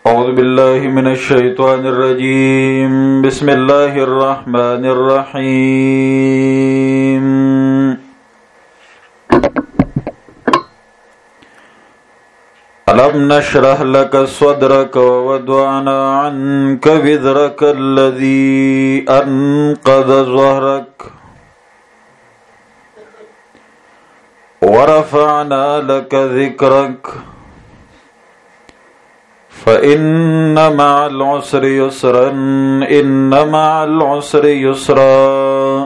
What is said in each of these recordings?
أعوذ بالله من الشيطان الرجيم بسم الله الرحمن الرحيم ألم نشرح لك صدرك ووضعنا عنك وزرك الذي أنقض ظهرك ورفعنا لك ذكرك فإن مع العسر يسرا إن مع العسر يسرا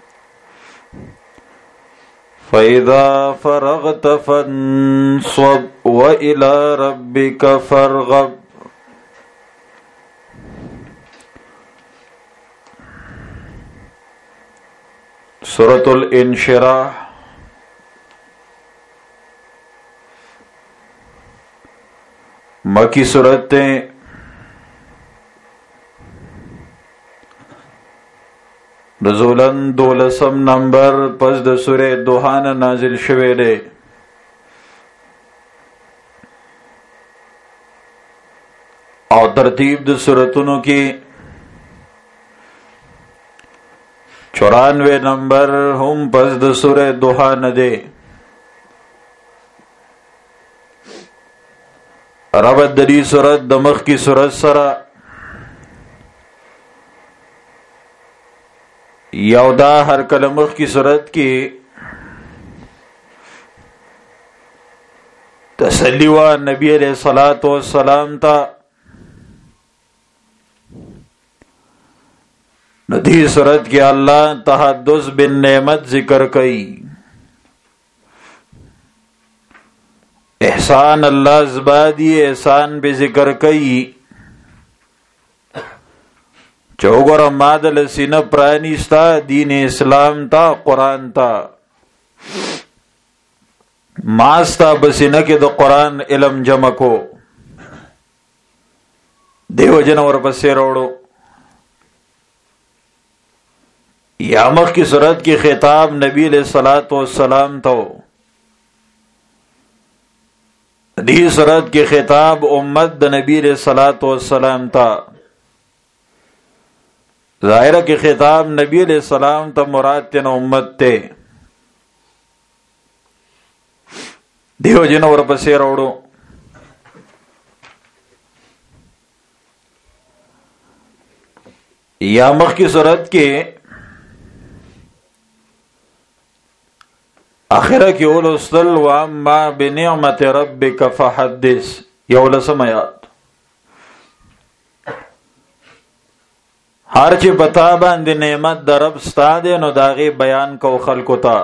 فإذا فرغت فانصب وإلى ربك فارغب. سورة الانشراح مکی صورتیں نزولاً 12 نمبر پس د سورہ دوحان نازل شوه دی. او ترتیب د سورتونو کې 94 نمبر هم پس د سورہ دوحان دی. ربط د دې سورت د مخ کی سورت سره یو دا هر کله مخ کی سورت کې تسلی و نبی علیہ الصلوۃ والسلام ته ندی سورت کې الله تحدث بالنعمت ذکر کړي. احسان اللہ زبادی احسان بے ذکر کئی چوگر مادل سینہ پرانیستا دین اسلام تا قرآن تا ماستا بسینہ کے دو قرآن علم جمع کو دیو جنور پسے روڑو. یامخ کی صورت کی خطاب نبی علیہ الصلوۃ والسلام تو دی صورت کی خطاب امت د نبی علیہ الصلوۃ والسلام تا ظاہر کی خطاب نبی علیہ السلام تا مراد تن امت تے دیو جن ور پسے روڑو. یا مخ کی صورت کے آخرہ کی اولوستل واما بنعمت ربک فحدث یولسم آیات. ہر چی بتا باندې نعمت در رب ستا دے نو داغی بیان کو خلقو تا.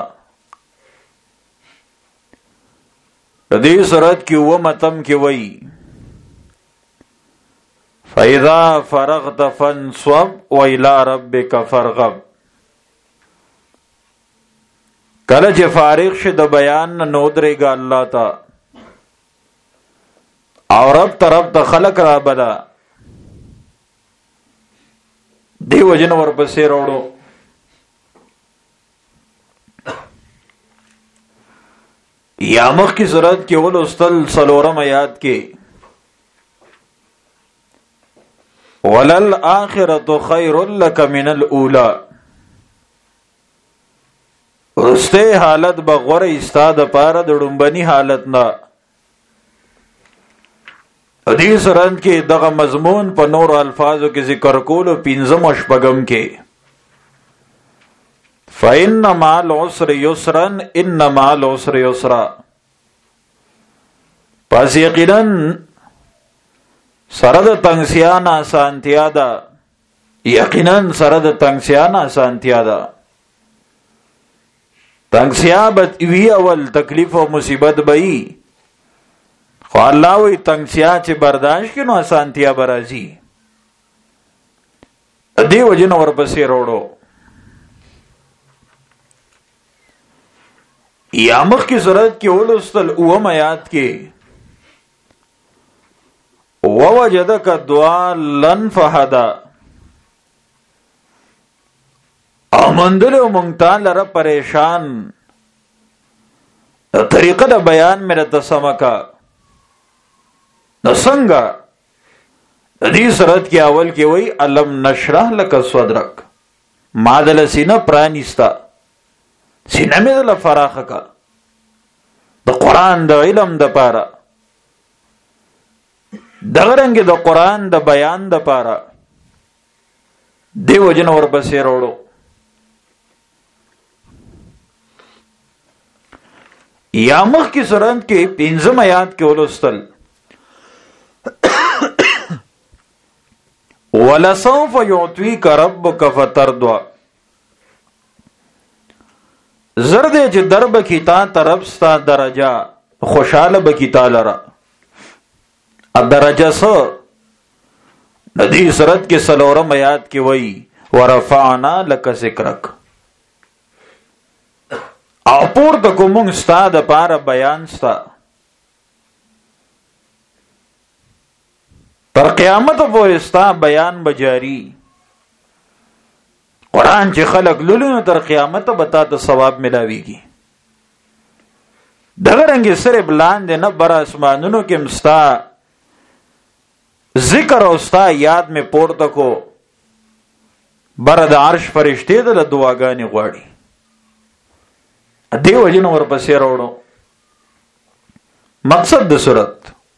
دی صورت کی وہ متم کی وئی فَإِذَا فَرَغْتَ فَانْصَبْ وَإِلَىٰ رَبِّكَ فَارْغَب. کله چې فارغ شه د بیان نو درېګا الله تا او رب طرف ته خلق را بلا دیو جن ور پسې روړو. یا مخ کی صورت کې ولستل سلورم آیات کې ولل آخرۃ خیر لک من الاولی رسته حالت بغور استاد پاره د ډومبني حالت نه. حدیث رند کې دغه مضمون په نور الفاظو کې ذکر کولو 15 شپږم کې فإن مع العسر يسرا إن مع العسر يسرا. پس یقینا سره د تنگسیان آسانتیا ده یقینا سره د تنگسیان آسانتیا ده. تنگسیابت وی اول تکلیف و مصیبت بئی خو اللہ وی تنگسیا چه برداشت کنو آسانتیا برازی. دیو جن ور پسی روڑو. یامخ کی صورت کی اولوستل اوم آیات کے ووجدک ضالًا فہدی امندل و منگتان لرا پریشان طریقه د بیان مې د سمکا نو څنګه دې صورت کې اول کې وای الم نشرح لك صدرك، ما دل سینه پرانیستا، سینه مې دل فراخه کا د قران د علم د پاره، دغه رنګ د قران د بیان د پاره دیو جن ور پسې وروړو. یا مخ کی سورت کې 15 آیات کې ولوستل ولسوف يعطيك ربك فترضى، زرد چې درب کی تا طرف ستا درجه خوشاله بکی تعالی را الدرجه سو ندی سورت کې سلورم آیات کې وای ورفعنا لك ذکرک، او پور د کومون ستا د پاره بیان ستا تر قیامت پورې ستا بیان بجاری. قرآن چې خلق لولو تر قیامت به تا ته ثواب ملاویږي. دغه رنګ سره بلاند نه بر اسمانونو کې مستا ذکر او ستا یاد می پورته کو، بر د عرش فرشتي د دعاګانې غواړي. دیو جن ور پسې راوړو. مقصد د صورت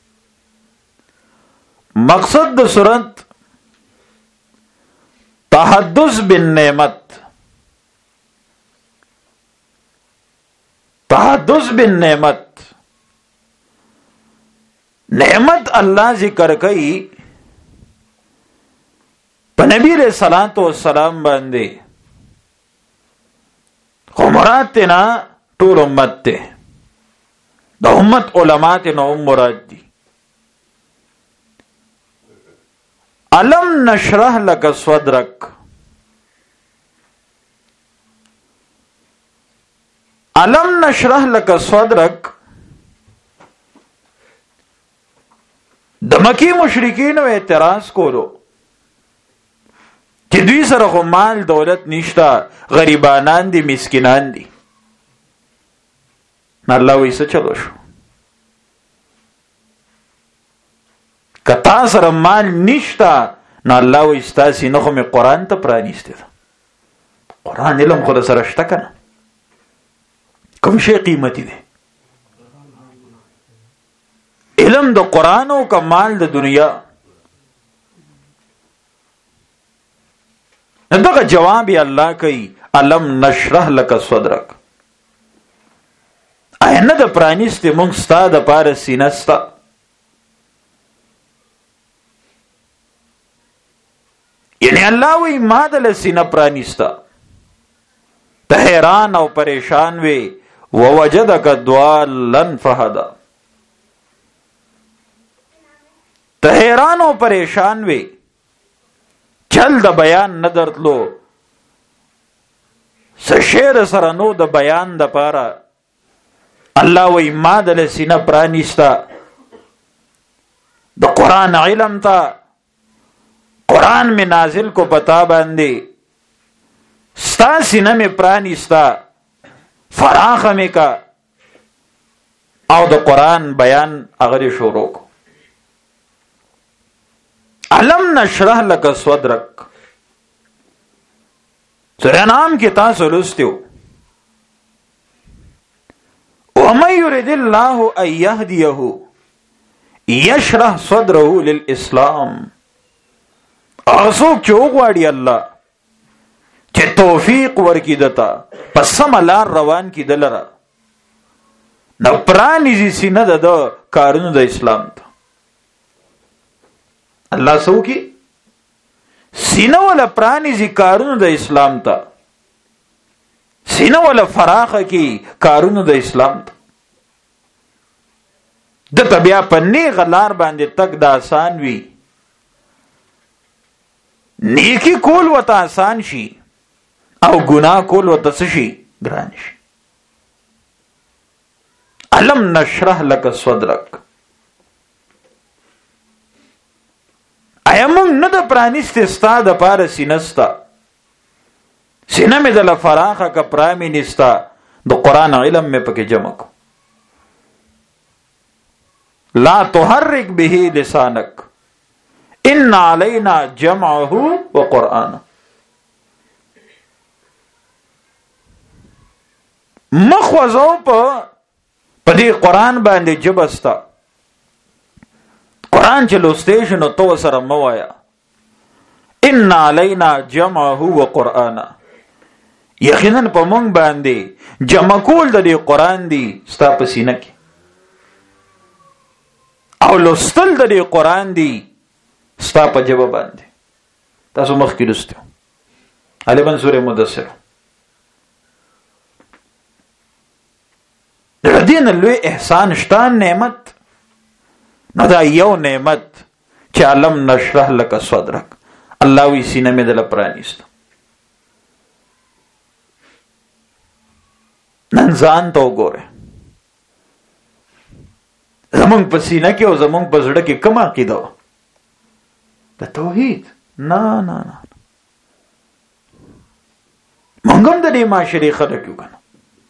تحدث بالنعمت، نعمت الله ذکر کوي په نبی علیہ الصلوۃ والسلام باندې، خو مراد تینا ټول امت ته، د امت علماء ته نو مراد دي. الم نشرح لك صدرك، الم نشرح لك صدرك د مکی مشرکین او اعتراض کولو چې دوی سره خو مال دولت نشتا، غریبانان دي، مسکینان دي. الله وایي چلو شو، کتا سره مال نشتا نو الله وایي ستاسې نه خو مې قرآن ته پرانیستی ده. قرآن علم خو د سره شته که نه؟ کوم شی قیمتي دی؟ علم د قرآن او که مال د دنیا؟ دغه جواب یې الله کوي الم نشرح لك صدرك، آیا نه د پرانیستې مونږ ستا د پاره سینه ستا؟ یعنی الله وی ما دل سینه پرانیستا، ته حیران او پریشان وی ووجدک ضالا فهدى، ته حیران او پریشان وی چل د بیان نه درتلو، سشیر سره نو د بیان د پاره الله وی ما دل سینه پرانیستا د قرآن علم تا، قرآن میں نازل کو پتا باندے، ستا سینہ میں پرانیستا فراخ میں کا، او د قرآن بیان اگر شروع کو. علم نشرح لك صدرك سورہ نام کی تاسو لستیو ومن يرد الله ان يهديه يشرح صدره للاسلام، اغسوک چو غواړي الله چې توفیق ورکی دتا پس سم لار روان کی دلره نو پرانیزي سینه د کارونو د اسلام ته. الله سو کی سینه ولا پرانیزي کارونو د اسلام ته، سینه ولا فراخه کی کارونو د اسلام ته. د بیا پنی غلار باندې تک د آسان وی، نیکی کول وتا آسان شي او گناہ کول وتا شي ګران شي. علم نشرح لك صدرك، ایمون نه د پرانیست ستا د پاره سینستا، سینه مې د لفراخه کا پرامي نستا، د قران علم مې پکې جمع کو. لا تحرك به لسانك ان علینا جمعه وقرآنه. مخوزو په دې قرآن باندې جبستا. قرآن چې لوستې شي نو تو سره موایا ان علینا جمعه وقرآنه، یقینا په مونږ باندې جمع کول د دې قرآن دی ستا په سینه کې، او لوستل د دې قرآن دی ستا په جبه باندې. تاسو مخکې لوستو غالبا سورې مدثر. د دین لوی احسان شتان نعمت نو دا یو نعمت چې علم نشرح لك صدرک، الله وی سینه مې دل پرانیست. نن ځان ته وګوره، زمونږ په سینه کې او زمونږ په زړه کې کومه عقیده وه؟ د توحید. نه نه نه، مونږ هم د دې معاشرې خلک یو کنه.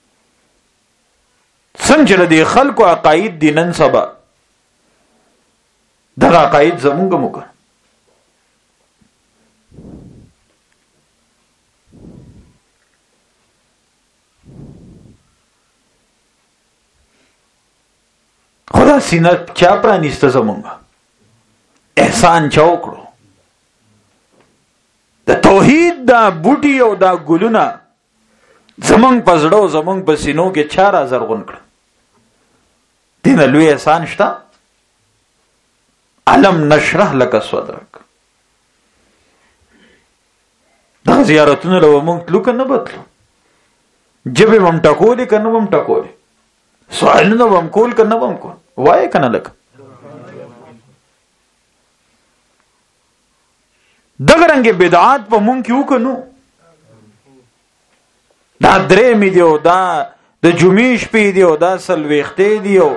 څنګه د دې خلکو عقاید دي نن سبا دغه عقاید زمونږ هم وکړه. خدا سینه چا پرانیسته زمونږ؟ احسان چا وکړو؟ د توحید دا بوټي او دا ګلونه زمونږ په زړه او زمونږ په سینو کې چا را زرغون کړه؟ دین لوی احسان شته؟ علم نشرح لك صدرک. دغه زیارتونه له مونږ تلو که نه بتلو؟ جبې به م ټکولې که نه به م ټکولې؟ سوالونه به م کول که نه به م کول؟ وایې که نه لکه دغه رنګې بدعات په مونږ کې وکنو. دا درېمې دی او دا د جمعې شپې دی او دا څلوېښتې دی او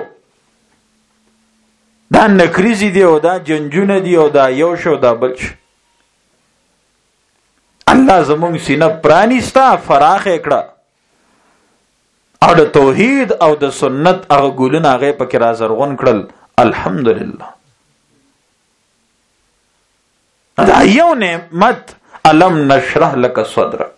دا نکریزې دی او دا جنجونه دی او دا یو شو دا بل شو. الله زمونږ سینه پرانیسته، فراخه کړه، او د توحید او د سنت هغه ګلونه هغه پکې را زرغون کړل. الحمدلله. دا یو نعمت علم نشرح لك صدرک.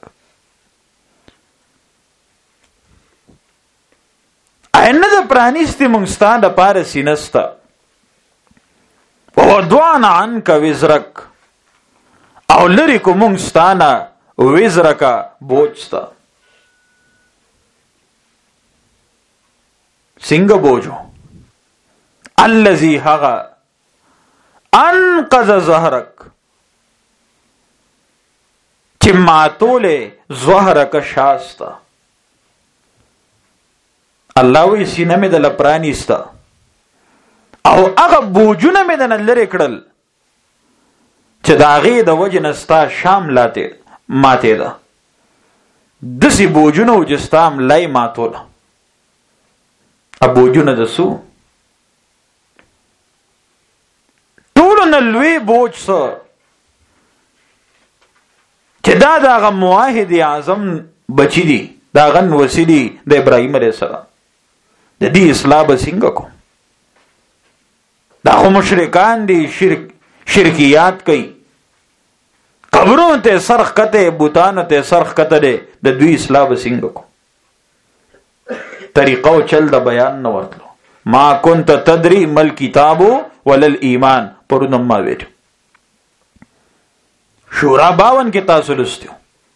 اینه دا پرانیستی منگستا دا پار سینستا. ووضعنا عنك وزرک، او لری کو منگستانا وزرکا بوجستا. سنگ بوجو الذي هغا انقذ ظهرک، چې ماتوله ظهرک شاستا. الله وی سینه مې د لپرانیستا او هغه بوجونه مې د لری کړل چې د هغې د وجې نه ستا شام ماتې ده. داسې بوجونه و چې ستا ملای ماتوله. بوجونه د سو ټولو نه لوی بوج څه چې دا د هغه موحد اعظم بچی دي، د هغه نوسی دي د ابراهیم علیه السلام. د دې اصلاح به څنګه کوم؟ دا خو مشرکان دي، شرکیات کوي، قبرونو ته سرخ کته، بوتانو ته سرخ کته دي. د دوی اصلاح به څنګه کوم؟ طریقه او چل د بیان نه ورتلو. ما كنت تدري مل کتاب ولل ایمان پرونم ما ویلو. شورا 52 کې تاسو لستیو.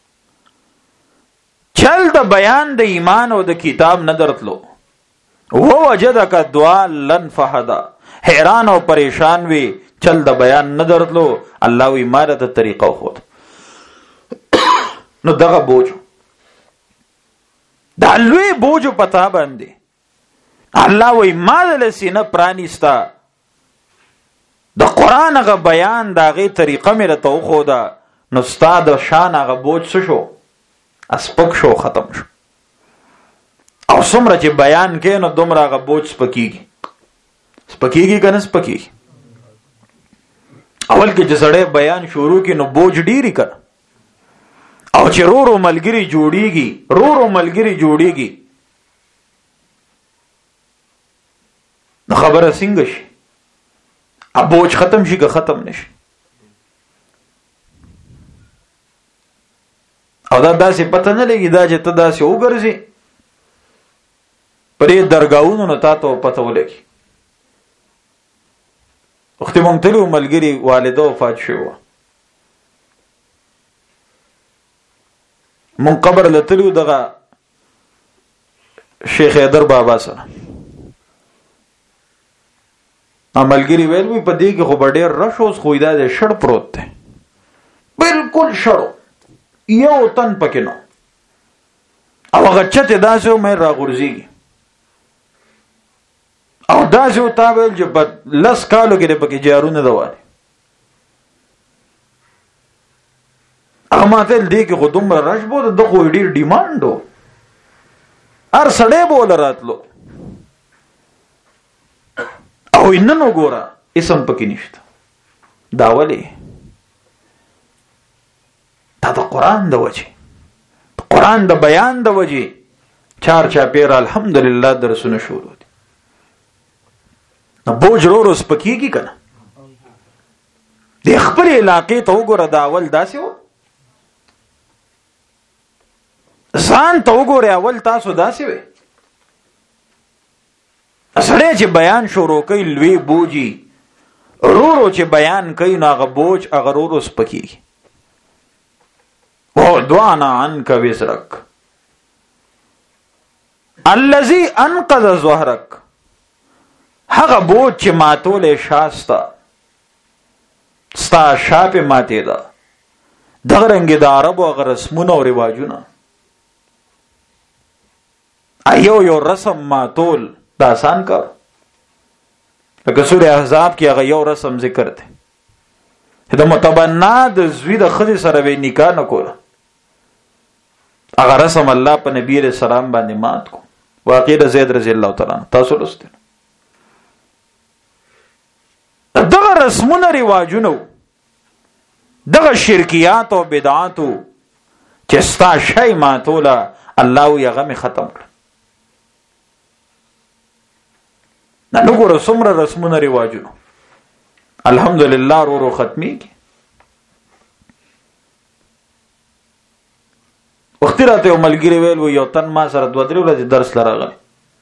چل د بیان د ایمان او د کتاب نه درتلو. ووجدک ضالا فهدى، حیران او پریشان وی، چل د بیان نه درتلو. الله وی ماره د طریقه خود. نو دغه بوجو دا لوی بوجو پتا باندې الله وی ما د سینه پرانیستا، د قران غ بیان دا غي طریقه مې ته خو دا نو استاد شان غ بوج شو، اسپک شو، ختم شو. او څومره چې بیان کې نو دومره غ بوج سپکیږي کنه سپکیږي. اول کې چې سړی بیان شروع کې نو بوج ډیری کړ، او چې رو ملګری جوړیږي نو خبره څنګه شي؟ اب بوج ختم شي که ختم نشي؟ او دا داسې پته نه لګي دا چې ته داسې وګرځې پرې درګاونو نه تا ته پته ولګي. وختې مونږ تلو ملګري والده وفات شوې وه، مونږ قبر له تلو دغه شیخ حیدر بابا سره. ملګري ویل وی په دې کې خو به ډېر رش اوس، خو دا دی شړ پروت دی، بالکل شړو، یو تن پکې نو. او هغه چتې داسې و مې راغورځېږي او داسې و تا ویل چې په 10 کالو کې دی پکې جارونه دوالي. هغه ما ته دې کې خو دومره رش بو د خو ډېر ډیمانډ و، هر سړی به وله راتلو. او نن وګوره اسم پکې نشته. دا ولې؟ دا د قرآن د وجې، قرآن د بیان د وجې چار چاپیره الحمدلله درسونه شروع دي. نو بوج رو سپکېږي که نه؟ د خپل علاقې ته وګوره، دا اول داسې و، ځان ته وګوره اول تاسو داسې وې. سړی چې بیان شروع کوي لوی بوجي، رورو چې بیان کوي نو هغه بوج هغه رورو سپکېږي. وَوَضَعْنَا عَنْكَ وِزْرَكَ الَّذِي أَنْقَضَ ظَهْرَكَ، هغه بوج چې ماتولې شاستا ستا شاپې ماتې ده. دغه رنګې د عربو هغه رسمونه او رواجونه، یو رسم ماتول دا آسان کار. لکه سورې احزاب کې هغه یو رسم ذکر دی، د متبنا د زوی د ښځې سره به نکاح نه کوله، هغه رسم الله په نبی علیہ السلام باندې مات کو. واقع د زید رضی الله تعالی عنہ تاسو لوستل. دغه رسمونه رواجونه دغه شرکیات او بدعاتو چې ستا شی ماتوله الله یې هغه مې ختم کړ. نو ګوره څومره رسمونه رواجونه الحمدلله ورو ختمېږي. وختي راته یو ملګري ویل و یو تن ما سره 2-3 ورځې درس لراغلی،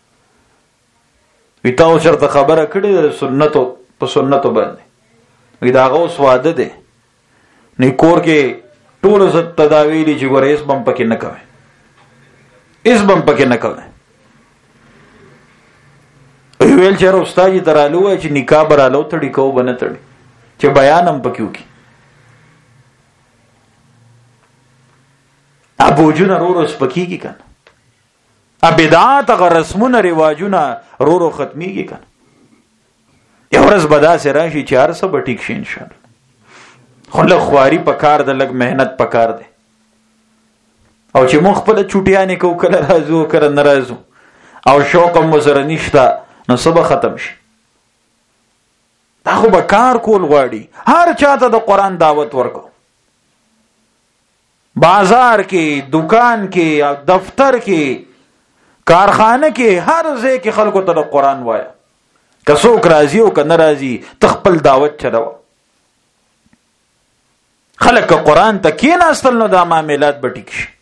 وی تا اوس چېرته خبره کړې ده سنتو په سنتو باندې، وی د هغه اوس واده دی نو کور کې ټولو زه تداویلي چې ګوره هېڅ به هم پکې نه کوئ، هېڅ به هم پکې نه کوئ. ویل چې استاد یې ته رالو وایي چې نکاح به رالو تړي کوو به نه تړي، چې بیان هم پکې وکړي. بوجونه رو رو سپکېږي که نه؟ بدعات هغه رسمونه رواجونه رو رو ختمېږي که نه؟ یو ورځ به داسې راشي چې هر څه به ټیک شي انشاءالله. خو لږ خواري په کار ده، لږ محنت په کار دی. او چې موږ خپله چوټیانې کوو، کله راځو کله نه راځو، او شوق هم ورسره نشته، نو څه به ختم شي. دا خو به کار کول غواړي، هر چاته د قرآن دعوت ورکو، بازار کې، دکان کې، دفتر کې، کارخانه کې، هر ځای کې خلکو ته د قرآن وایه. که څوک راځي او که نه راځي ته خپل دعوت چلوه. خلک که قرآن ته کېناستل نو دا معاملات به ټیک شي.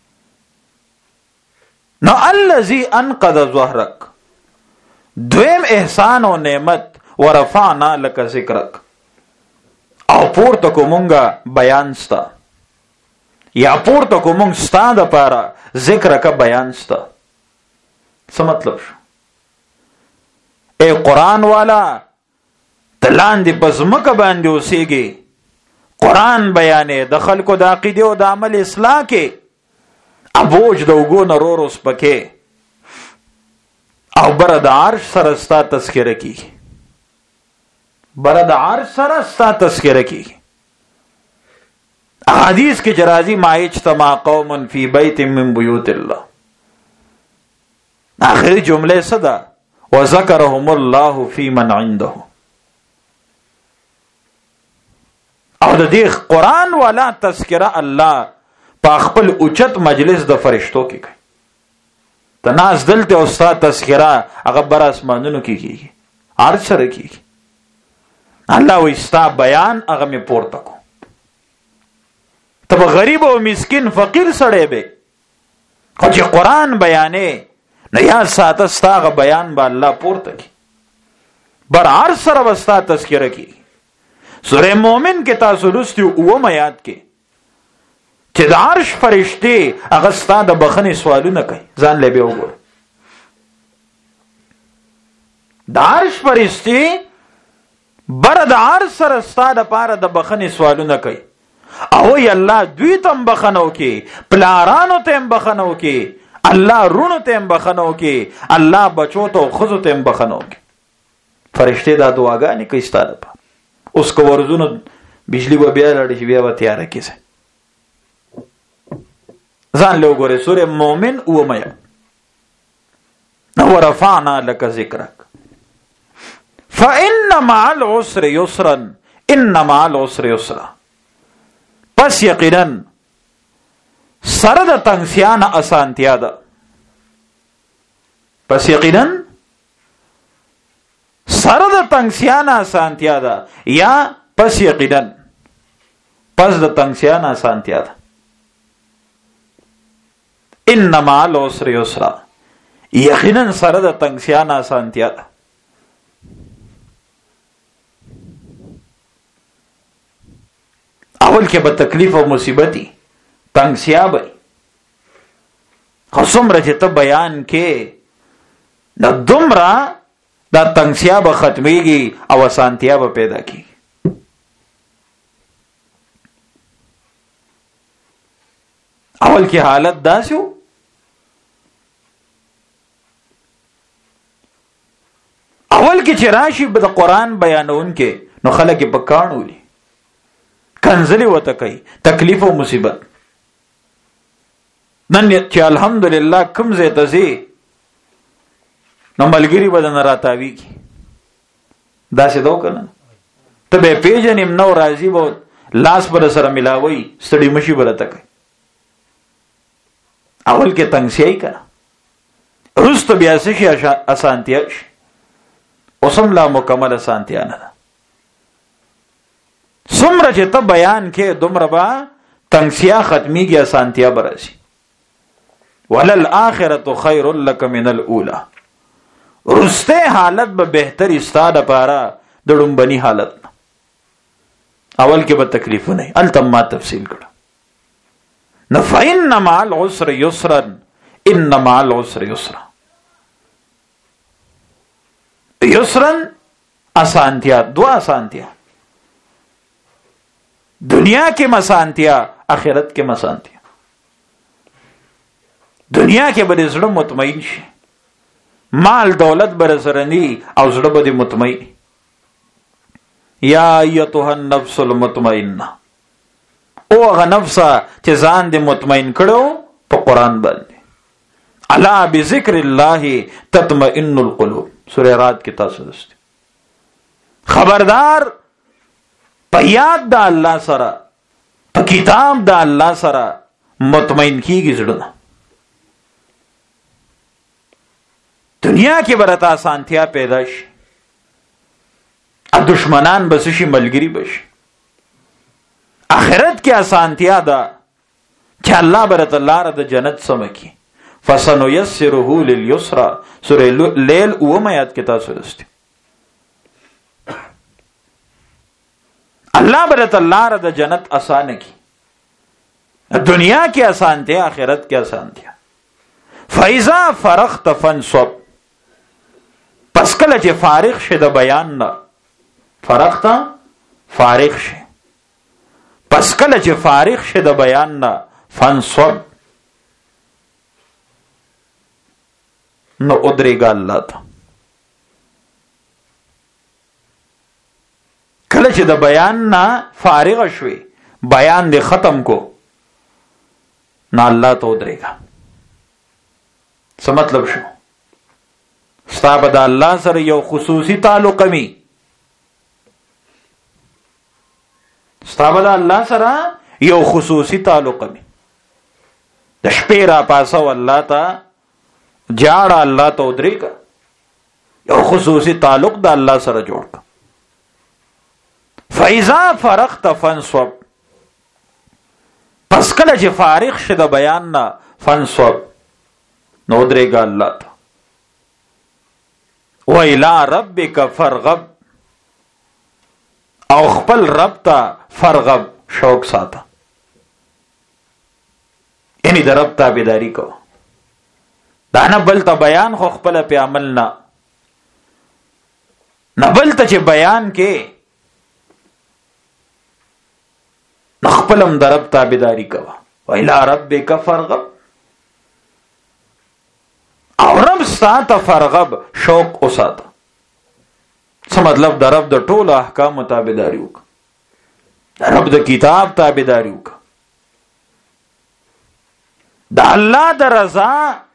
نو الذي انقض ظهرك، دویم احسان او نعمت، ورفعنا لك ذکرک، او پورته کو مونږه بیان ستا، یا پورته کو مونږ ستا د پاره ذکرک بیان ستا. څه مطلب شو؟ اے قرآن والا ته لاندې په ځمکه باندې اوسېږي، قرآن بیانې، د خلکو د عقیدې او د عمل اصلاح کې، ابوج د اوږو نه رو رو سپکې، او بره د عرش سره ستا تذکره کېږي، بره د عرش سره ستا تذکره کېږي. حدیث کې چې راځي ما اجتمع قوم فی بیت من بیوت الله، آخری جمله څه ده؟ وذکرهم الله فی من عنده. او د دې قرآن والا تذکره الله په خپل اوچت مجلس د فرشتو کې کوي. ته ناست دلته او ستا تذکره هغه بر اسمانونو کې کېږي، عرش سره کېږي. الله وایي ستا بیان هغه مې پورته کو، ته غریب او مسکین فقیر سړی به، خو چې قرآن بیانې نو یا ساته ستاغه بیان به الله پورته کی، بر هر سره به ستا تذکره کی. سوره مومن کې تاسو لوستي اوم آیات کې چې د عرش فرشتي هغه ستا د بخښنې سوالونه کوي. ځان له به وګوره، د عرش فرشتي بر د عرش سره ستا د پاره د بخښنې سوالونه کوي. او ی الله دوی تم بخنو کې، پلارانو تم بخنو کې، الله رونو تم بخنو کې، الله بچو ته خزو تم بخنو کې. فرشته دا دعاګانې کوي ستاره په اوس کو ورزونو بجلی و بیا لړ شي بیا و تیار کیسه. ځان له وګوره سوره مومن او میا نو رفعنا لك ذکرک فإن مع العسر يسرا إن مع العسر يسرا. پس یقینا سره د تنگسیان اسانتیا ده، پس یقینا سره د تنگسیان اسانتیا ده، یا پس یقینا پس د تنگسیان اسانتیا ده. ان مع العسر یسرا، یقینا سره د تنگسیان اسانتیا ده. اول کې به تکلیف او مصیبتي تنگسیا به، خو څومره چې ته بیان کې د دومره دا تنگسیا به ختمیږي او اسانتیا به پیدا کیږي. اول کې حالت داسې و، اول کې چې راشي به د قرآن بیانون کې نو خلک په کاڼولي کنزلی وته کوي تکلیف او مصیبت. نن چې الحمدلله کوم ځای ته ځي نو ملګری به نه راتاوي کی داسې دو کنه ته به پیژنې نو راضي به لاس پر سره ملاوي ستړي مشي برته کوي. اول کې تنگسیای کنه رست بیا څه شي اسانتیا شي، اوسم لا مکمل اسانتیا نه ده. څومره چې ته بیان کې دومره به تنگسیا ختمیږي، اسانتیا برسي. وللآخرة خیر لک من الاولى، رسته حالت به بهتر استا د پاره د ډومبني حالت نه. اول کې به تکلیف نه التم ما تفصیل کړه. فإن مع العسر يسرا إن مع العسر يسرا. یسرا اسانتیا، دو اسانتیا، دنیا کې مسانتیا، آخرت کې مسانتیا. دنیا کې به زړه مطمئن شي، مال دولت بر سرنی او زړه به مطمئن. یا ایتها النفس المطمئنه، او هغه نفس چې ځان دې مطمئن کړو په قرآن باندې. الا بذکر الله تطمئن القلوب، سورہ رات کې تاسو لوستي. خبردار په یاد د الله سره، په کتاب د الله سره مطمئن کیږي زړه. دنیا کې برته اسانتیا پیدا شي، ا دشمنان بس شي ملګری بشي. آخرت کې اسانتیا ده چې الله برته لار د جنت سمکی. فسنيسره لليسرى، سورہ لیل اوم آیات کې تاسو لوستي. الله برته لار د جنت آسان کی، دنیا کې اسانتیا، آخرت کې اسانتیا. فاذا فرغت فانصب، پس کله چې فارغ شه د بیان نه، فرغت فارغ شه، پس کله چې فارغ شه د بیان نه، فانصب نو ادریگا الله ته. کله چې د بیان نه فارغ شوي، بیان دې ختم کو، نو الله ته ادریگا. څه مطلب شو؟ ستا به د الله سره یو خصوصي تعلق می، ستا به د الله سره یو خصوصي تعلق می. د شپې را پاسو الله ته جاړه، الله ته ودرېږه، یو خصوصي تعلق د الله سره جوړ کړه. فاذا فرغت فانصب، پس کله چې فارغ شه د بیان نه فانصب نو درېږه الله ته وإلى ربك فرغب او خپل رب ته فرغب شوق ساته یعنی د رب تابعداري کو دا نه بل ته بیان خو خپل په عمل نه بل ته چې بیان کې نخپلم د رب تابعداري کوه وإلى ربك فرغب او رب ساته فرغب شوق اوساته څه مطلب د رب د ټولو احکام تابعداري وکړه د رب د کتاب تابعداري وکړه د الله د رضا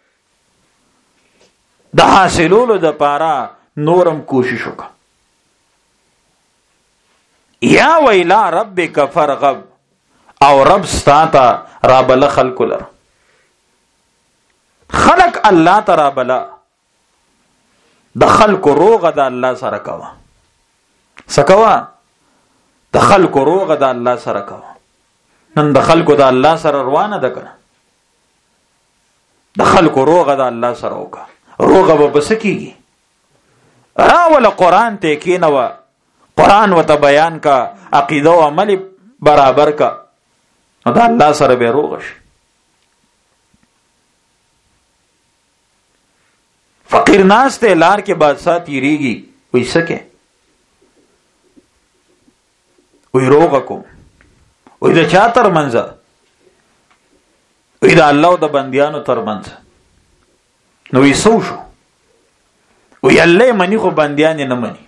د حاصلولو د پاره نورم کوشش وکړه یا وإلى ربك فرغب او رب ستاته رابله خلق لره خلق الله تعالی بلا د خلق روغه د الله سره کوا سکوا د خلق روغه د الله سره کوا نن د خلق د الله سره روانه ده کنه د خلق روغه د الله سره وکا روغه به بسکیږي راول قران ته کینوا قران وته بیان کا عقیده او عمل برابر کا دا الله سره به روغ شي فقیر ناس ته لار کې بادشاہ تیریږي وې سکے وې روغ کو وې د چا تر منځ وې د الله او د بنديانو تر منځ نو یې سو شو وې الله منی خو بنديان نه منی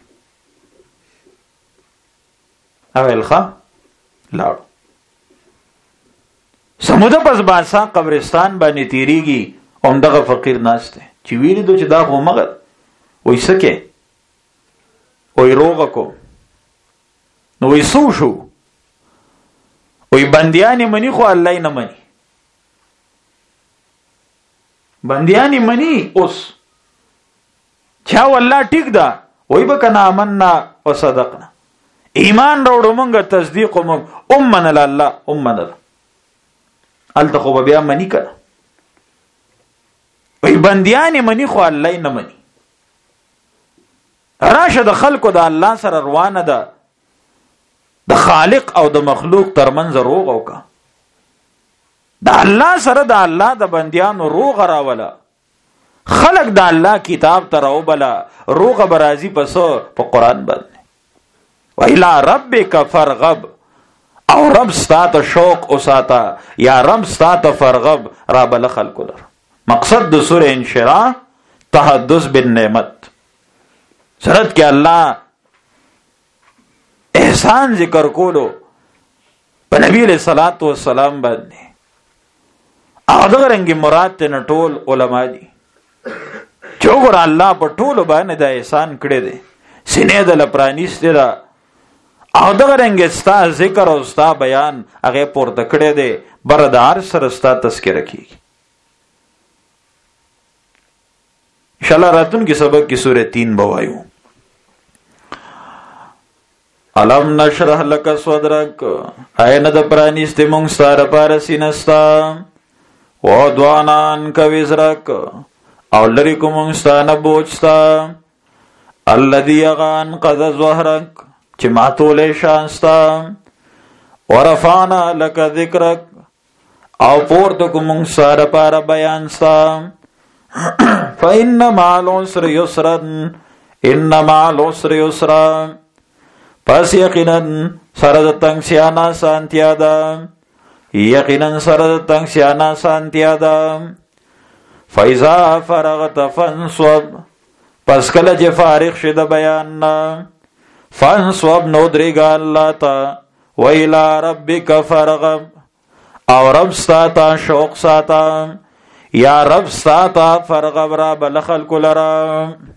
اول ښا لاړ سموده پس بادشاہ قبرستان باندې تیریږي هم دغه فقیر ناس ته چې ویری دو چې دا خو مغه وې سکے وې روغ کو نو وې سو شو وې بنديان منی خو الله نه منی بنديان منی اوس چا والله ټیک دا وې بکنا آمنا وصدقنا ایمان راوړو مونږه تصدیق مونږ امن الله امن الته خو بیا منی کړه وی بندیان منی خو الله نه منی راشه د خلکو د الله سره روانه ده د خالق او د مخلوق ترمنځ روغ او کا د الله سره د الله د بندیانو روغ راولا خلق د الله کتاب تراو بلا روغ برازي پسو په قران باندې وإلى ربك فرغب او رب ستاته شوق اوساته یا رب ستاته فرغب رب لخلق در مقصد د سوره انشراح تحدث بالنعمت سرت کې الله احسان ذکر کولو په نبی علیہ الصلوۃ والسلام باندې او دغه رنګ مراد ته ټول علما دي چې وګور الله په ټول باندې د احسان کړی دی سینې د لپرانیسته دا او دغه رنګ ستا ذکر او ستا بیان هغه پورته کړی دی بردار سره ستا تذکرہ کیږي ان شاء الله راتون کې سبق کې سورہ 3 بوایو علم نشرح لك صدرك عین د پرانیست مونږ سره پر سینستا و دوانان کويزرک او لری کوم ستانه بوجستا الذي غان قد ظهرك چې ماتولې شانستا ورفعنا لك ذکرک او پورته کوم سره پر بیان ستا فإن مع العسر يسرا إن مع العسر يسرا پس یقینا سره د تنگ سیانا سانتیا ده یقینا سره د تنگ سیانا سانتیا ده فإذا فرغت فانصب پس کله چې فارغ شې د بیان نه فانصب نو درېږه الله ته وإلى ربك فرغب او رب ستا شوق ساته یا رب ستا فرغب را بل خلق لرا